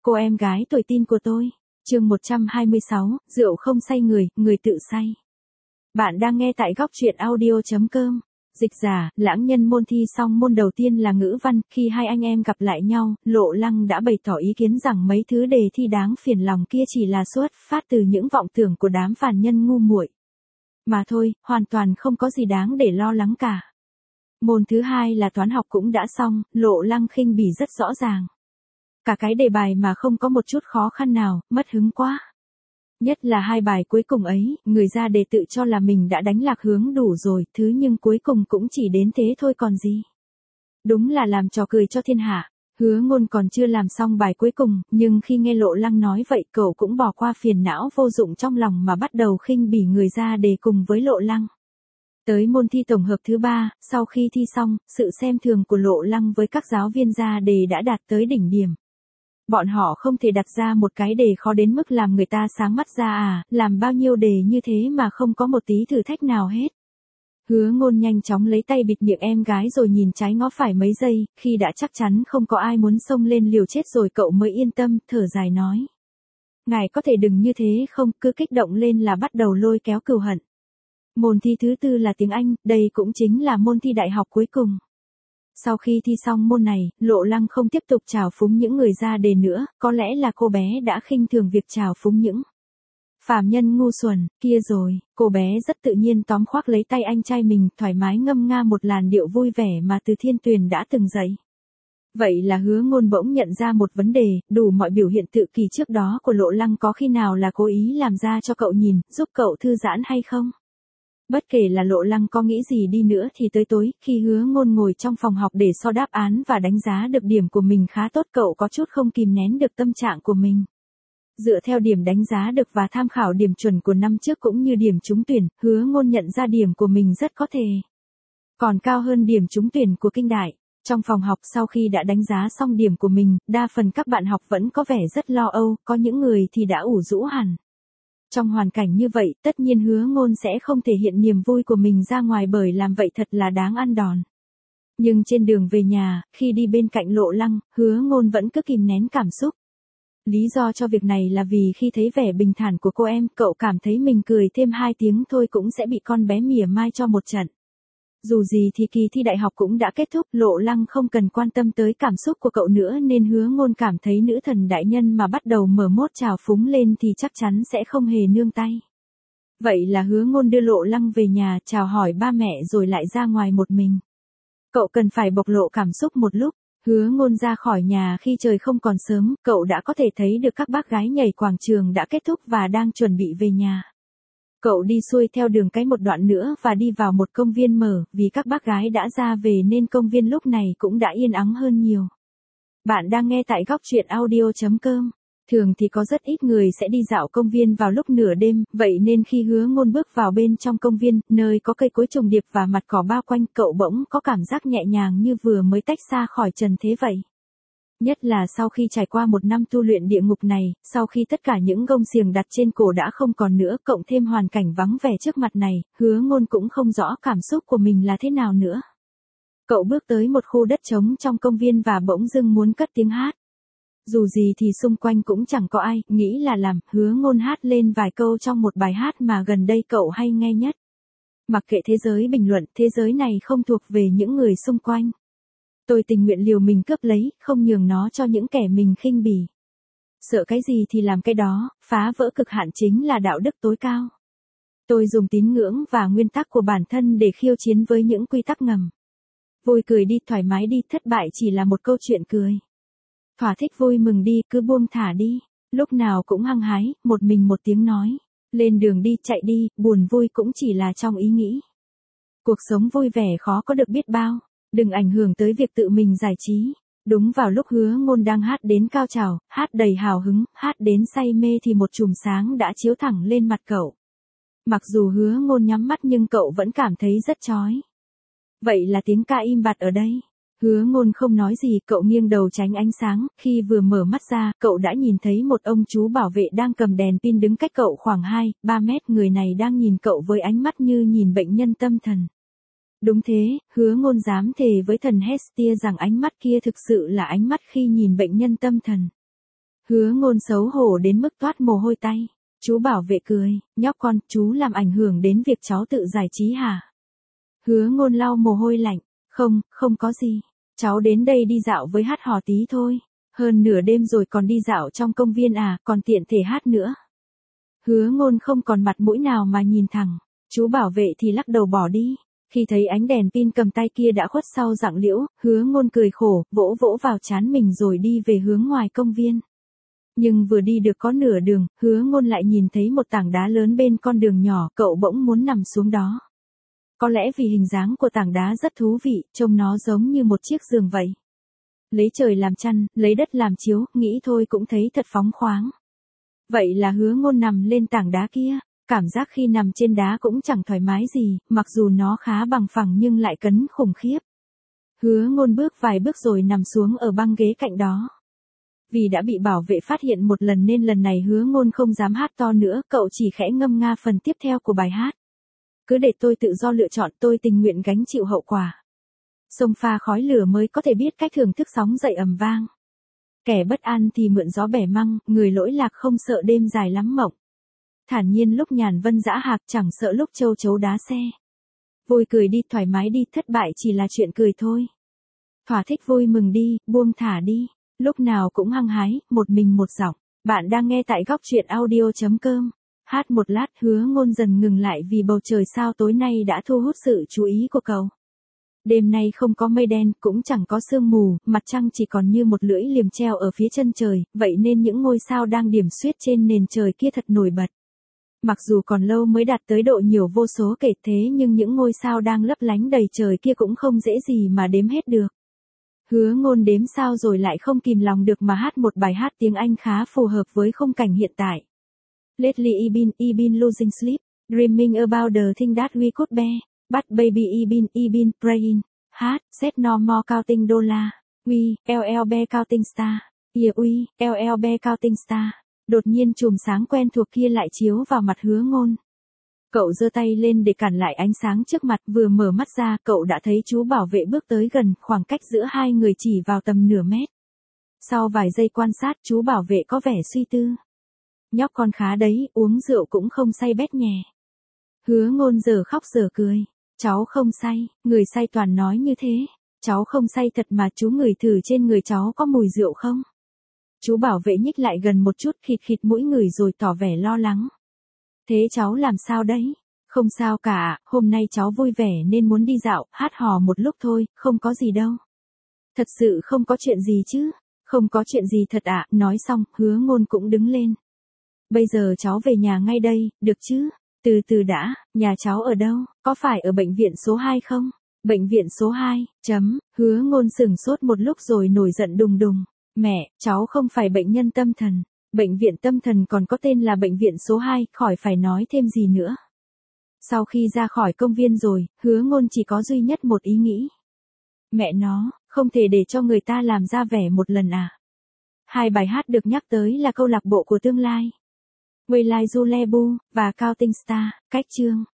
Cô em gái tuổi teen của tôi. Chương 126, rượu không say người, người tự say. Bạn đang nghe tại góc truyện audio.com. Dịch giả, lãng nhân môn thi xong môn đầu tiên là ngữ văn, khi hai anh em gặp lại nhau, Lộ Lăng đã bày tỏ ý kiến rằng mấy thứ đề thi đáng phiền lòng kia chỉ là xuất phát từ những vọng tưởng của đám phàm nhân ngu muội. Mà thôi, hoàn toàn không có gì đáng để lo lắng cả. Môn thứ hai là toán học cũng đã xong, Lộ Lăng khinh bỉ rất rõ ràng. Cả cái đề bài mà không có một chút khó khăn nào, mất hứng quá. Nhất là hai bài cuối cùng ấy, người ra đề tự cho là mình đã đánh lạc hướng đủ rồi, thứ nhưng cuối cùng cũng chỉ đến thế thôi còn gì. Đúng là làm trò cười cho thiên hạ. Hứa Ngôn còn chưa làm xong bài cuối cùng, nhưng khi nghe Lộ Lăng nói vậy cậu cũng bỏ qua phiền não vô dụng trong lòng mà bắt đầu khinh bỉ người ra đề cùng với Lộ Lăng. Tới môn thi tổng hợp thứ 3, sau khi thi xong, sự xem thường của Lộ Lăng với các giáo viên ra đề đã đạt tới đỉnh điểm. Bọn họ không thể đặt ra một cái đề khó đến mức làm người ta sáng mắt ra à, làm bao nhiêu đề như thế mà không có một tí thử thách nào hết. Hứa Ngôn nhanh chóng lấy tay bịt miệng em gái rồi nhìn trái ngó phải mấy giây, khi đã chắc chắn không có ai muốn xông lên liều chết rồi cậu mới yên tâm, thở dài nói. Ngài có thể đừng như thế không, cứ kích động lên là bắt đầu lôi kéo cừu hận. Môn thi thứ 4 là tiếng Anh, đây cũng chính là môn thi đại học cuối cùng. Sau khi thi xong môn này, Lộ Lăng không tiếp tục trào phúng những người ra đề nữa, có lẽ là cô bé đã khinh thường việc trào phúng những phàm nhân ngu xuẩn kia rồi. Cô bé rất tự nhiên tóm khoác lấy tay anh trai mình, thoải mái ngâm nga một làn điệu vui vẻ mà Từ Thiên Tuyền đã từng dạy. Vậy là Hứa Ngôn bỗng nhận ra một vấn đề, đủ mọi biểu hiện tự kỷ trước đó của Lộ Lăng có khi nào là cố ý làm ra cho cậu nhìn, giúp cậu thư giãn hay không? Bất kể là Lộ Lăng có nghĩ gì đi nữa thì tới tối, khi Hứa Ngôn ngồi trong phòng học để so đáp án và đánh giá được điểm của mình khá tốt, cậu có chút không kìm nén được tâm trạng của mình. Dựa theo điểm đánh giá được và tham khảo điểm chuẩn của năm trước cũng như điểm trúng tuyển, Hứa Ngôn nhận ra điểm của mình rất có thể còn cao hơn điểm trúng tuyển của Kinh Đại. Trong phòng học sau khi đã đánh giá xong điểm của mình, đa phần các bạn học vẫn có vẻ rất lo âu, có những người thì đã ủ rũ hẳn. Trong hoàn cảnh như vậy, tất nhiên Hứa Ngôn sẽ không thể hiện niềm vui của mình ra ngoài bởi làm vậy thật là đáng ăn đòn. Nhưng trên đường về nhà, khi đi bên cạnh Lộ Lăng, Hứa Ngôn vẫn cứ kìm nén cảm xúc. Lý do cho việc này là vì khi thấy vẻ bình thản của cô em, cậu cảm thấy mình cười thêm 2 tiếng thôi cũng sẽ bị con bé mỉa mai cho một trận. Dù gì thì kỳ thi đại học cũng đã kết thúc, Lộ Lăng không cần quan tâm tới cảm xúc của cậu nữa nên Hứa Ngôn cảm thấy nữ thần đại nhân mà bắt đầu mở mốt trào phúng lên thì chắc chắn sẽ không hề nương tay. Vậy là Hứa Ngôn đưa Lộ Lăng về nhà, chào hỏi ba mẹ rồi lại ra ngoài một mình. Cậu cần phải bộc lộ cảm xúc một lúc. Hứa Ngôn ra khỏi nhà khi trời không còn sớm, cậu đã có thể thấy được các bác gái nhảy quảng trường đã kết thúc và đang chuẩn bị về nhà. Cậu đi xuôi theo đường cái một đoạn nữa và đi vào một công viên mở, vì các bác gái đã ra về nên công viên lúc này cũng đã yên ắng hơn nhiều. Bạn đang nghe tại góc truyện audio.com. Thường thì có rất ít người sẽ đi dạo công viên vào lúc nửa đêm, vậy nên khi Hứa Ngôn bước vào bên trong công viên, nơi có cây cối trùng điệp và mặt cỏ bao quanh, cậu bỗng có cảm giác nhẹ nhàng như vừa mới tách xa khỏi trần thế vậy. Nhất là sau khi trải qua một năm tu luyện địa ngục này, sau khi tất cả những gông xiềng đặt trên cổ đã không còn nữa, cộng thêm hoàn cảnh vắng vẻ trước mặt này, Hứa Ngôn cũng không rõ cảm xúc của mình là thế nào nữa. Cậu bước tới một khu đất trống trong công viên và bỗng dưng muốn cất tiếng hát. Dù gì thì xung quanh cũng chẳng có ai, nghĩ là làm, Hứa Ngôn hát lên vài câu trong một bài hát mà gần đây cậu hay nghe nhất. Mặc kệ thế giới bình luận, thế giới này không thuộc về những người xung quanh. Tôi tình nguyện liều mình cướp lấy, không nhường nó cho những kẻ mình khinh bỉ. Sợ cái gì thì làm cái đó, phá vỡ cực hạn chính là đạo đức tối cao. Tôi dùng tín ngưỡng và nguyên tắc của bản thân để khiêu chiến với những quy tắc ngầm. Vui cười đi, thoải mái đi, thất bại chỉ là một câu chuyện cười. Thỏa thích vui mừng đi, cứ buông thả đi, lúc nào cũng hăng hái, một mình một tiếng nói. Lên đường đi, chạy đi, buồn vui cũng chỉ là trong ý nghĩ. Cuộc sống vui vẻ khó có được biết bao, đừng ảnh hưởng tới việc tự mình giải trí. Đúng vào lúc Hứa Ngôn đang hát đến cao trào, hát đầy hào hứng, hát đến say mê thì một chùm sáng đã chiếu thẳng lên mặt cậu. Mặc dù Hứa Ngôn nhắm mắt nhưng cậu vẫn cảm thấy rất chói. Vậy là tiếng ca im bặt ở đây. Hứa Ngôn không nói gì, cậu nghiêng đầu tránh ánh sáng, khi vừa mở mắt ra, cậu đã nhìn thấy một ông chú bảo vệ đang cầm đèn pin đứng cách cậu khoảng 2-3 mét, người này đang nhìn cậu với ánh mắt như nhìn bệnh nhân tâm thần. Đúng thế, Hứa Ngôn dám thề với thần Hestia rằng ánh mắt kia thực sự là ánh mắt khi nhìn bệnh nhân tâm thần. Hứa Ngôn xấu hổ đến mức toát mồ hôi tay. Chú bảo vệ cười, nhóc con, chú làm ảnh hưởng đến việc cháu tự giải trí hả? Hứa Ngôn lau mồ hôi lạnh, không, không có gì. Cháu đến đây đi dạo với hát hò tí thôi. Hơn nửa đêm rồi còn đi dạo trong công viên à, còn tiện thể hát nữa. Hứa Ngôn không còn mặt mũi nào mà nhìn thẳng. Chú bảo vệ thì lắc đầu bỏ đi. Khi thấy ánh đèn pin cầm tay kia đã khuất sau rặng liễu, Hứa Ngôn cười khổ, vỗ vỗ vào trán mình rồi đi về hướng ngoài công viên. Nhưng vừa đi được có nửa đường, Hứa Ngôn lại nhìn thấy một tảng đá lớn bên con đường nhỏ, cậu bỗng muốn nằm xuống đó. Có lẽ vì hình dáng của tảng đá rất thú vị, trông nó giống như một chiếc giường vậy. Lấy trời làm chăn, lấy đất làm chiếu, nghĩ thôi cũng thấy thật phóng khoáng. Vậy là Hứa Ngôn nằm lên tảng đá kia, cảm giác khi nằm trên đá cũng chẳng thoải mái gì, mặc dù nó khá bằng phẳng nhưng lại cấn khủng khiếp. Hứa Ngôn bước vài bước rồi nằm xuống ở băng ghế cạnh đó. Vì đã bị bảo vệ phát hiện một lần nên lần này Hứa Ngôn không dám hát to nữa, cậu chỉ khẽ ngâm nga phần tiếp theo của bài hát. Cứ để tôi tự do lựa chọn, tôi tình nguyện gánh chịu hậu quả. Sông pha khói lửa mới có thể biết cách thưởng thức sóng dậy ầm vang. Kẻ bất an thì mượn gió bẻ măng, người lỗi lạc không sợ đêm dài lắm mộng. Thản nhiên lúc nhàn vân dã hạc, chẳng sợ lúc châu chấu đá xe. Vui cười đi, thoải mái đi, thất bại chỉ là chuyện cười thôi. Thỏa thích vui mừng đi, buông thả đi. Lúc nào cũng hăng hái, một mình một giọng. Bạn đang nghe tại góc truyện audio.com. Hát một lát, Hứa Ngôn dần ngừng lại vì bầu trời sao tối nay đã thu hút sự chú ý của cậu. Đêm nay không có mây đen, cũng chẳng có sương mù, mặt trăng chỉ còn như một lưỡi liềm treo ở phía chân trời, vậy nên những ngôi sao đang điểm xuyết trên nền trời kia thật nổi bật. Mặc dù còn lâu mới đạt tới độ nhiều vô số kể thế nhưng những ngôi sao đang lấp lánh đầy trời kia cũng không dễ gì mà đếm hết được. Hứa Ngôn đếm sao rồi lại không kìm lòng được mà hát một bài hát tiếng Anh khá phù hợp với khung cảnh hiện tại. Lately I've been losing sleep, dreaming about the thing that we could bear, but baby I've been praying, hát, set no more counting dollar, we, LLB counting star, yeah we, LLB counting star. Đột nhiên chùm sáng quen thuộc kia lại chiếu vào mặt Hứa Ngôn. Cậu giơ tay lên để cản lại ánh sáng trước mặt, vừa mở mắt ra, cậu đã thấy chú bảo vệ bước tới gần, khoảng cách giữa hai người chỉ vào tầm nửa mét. Sau vài giây quan sát, chú bảo vệ có vẻ suy tư. Nhóc con khá đấy, uống rượu cũng không say bét nhè. Hứa Ngôn giờ khóc giờ cười. Cháu không say, người say toàn nói như thế. Cháu không say thật mà, chú ngửi thử trên người cháu có mùi rượu không? Chú bảo vệ nhích lại gần một chút, khịt khịt mũi ngửi rồi tỏ vẻ lo lắng. Thế cháu làm sao đấy? Không sao cả, hôm nay cháu vui vẻ nên muốn đi dạo, hát hò một lúc thôi, không có gì đâu. Thật sự không có chuyện gì chứ? Không có chuyện gì thật ạ, nói xong, Hứa Ngôn cũng đứng lên. Bây giờ cháu về nhà ngay đây, được chứ? Từ từ đã, nhà cháu ở đâu? Có phải ở bệnh viện số 2 không? Bệnh viện số 2, Hứa Ngôn sửng sốt một lúc rồi nổi giận đùng đùng. Mẹ, cháu không phải bệnh nhân tâm thần. Bệnh viện tâm thần còn có tên là bệnh viện số 2, khỏi phải nói thêm gì nữa. Sau khi ra khỏi công viên rồi, Hứa Ngôn chỉ có duy nhất một ý nghĩ. Mẹ nó, không thể để cho người ta làm ra vẻ một lần à. Hai bài hát được nhắc tới là câu lạc bộ của tương lai, Waylay Julebu, và Counting Star, cách chương.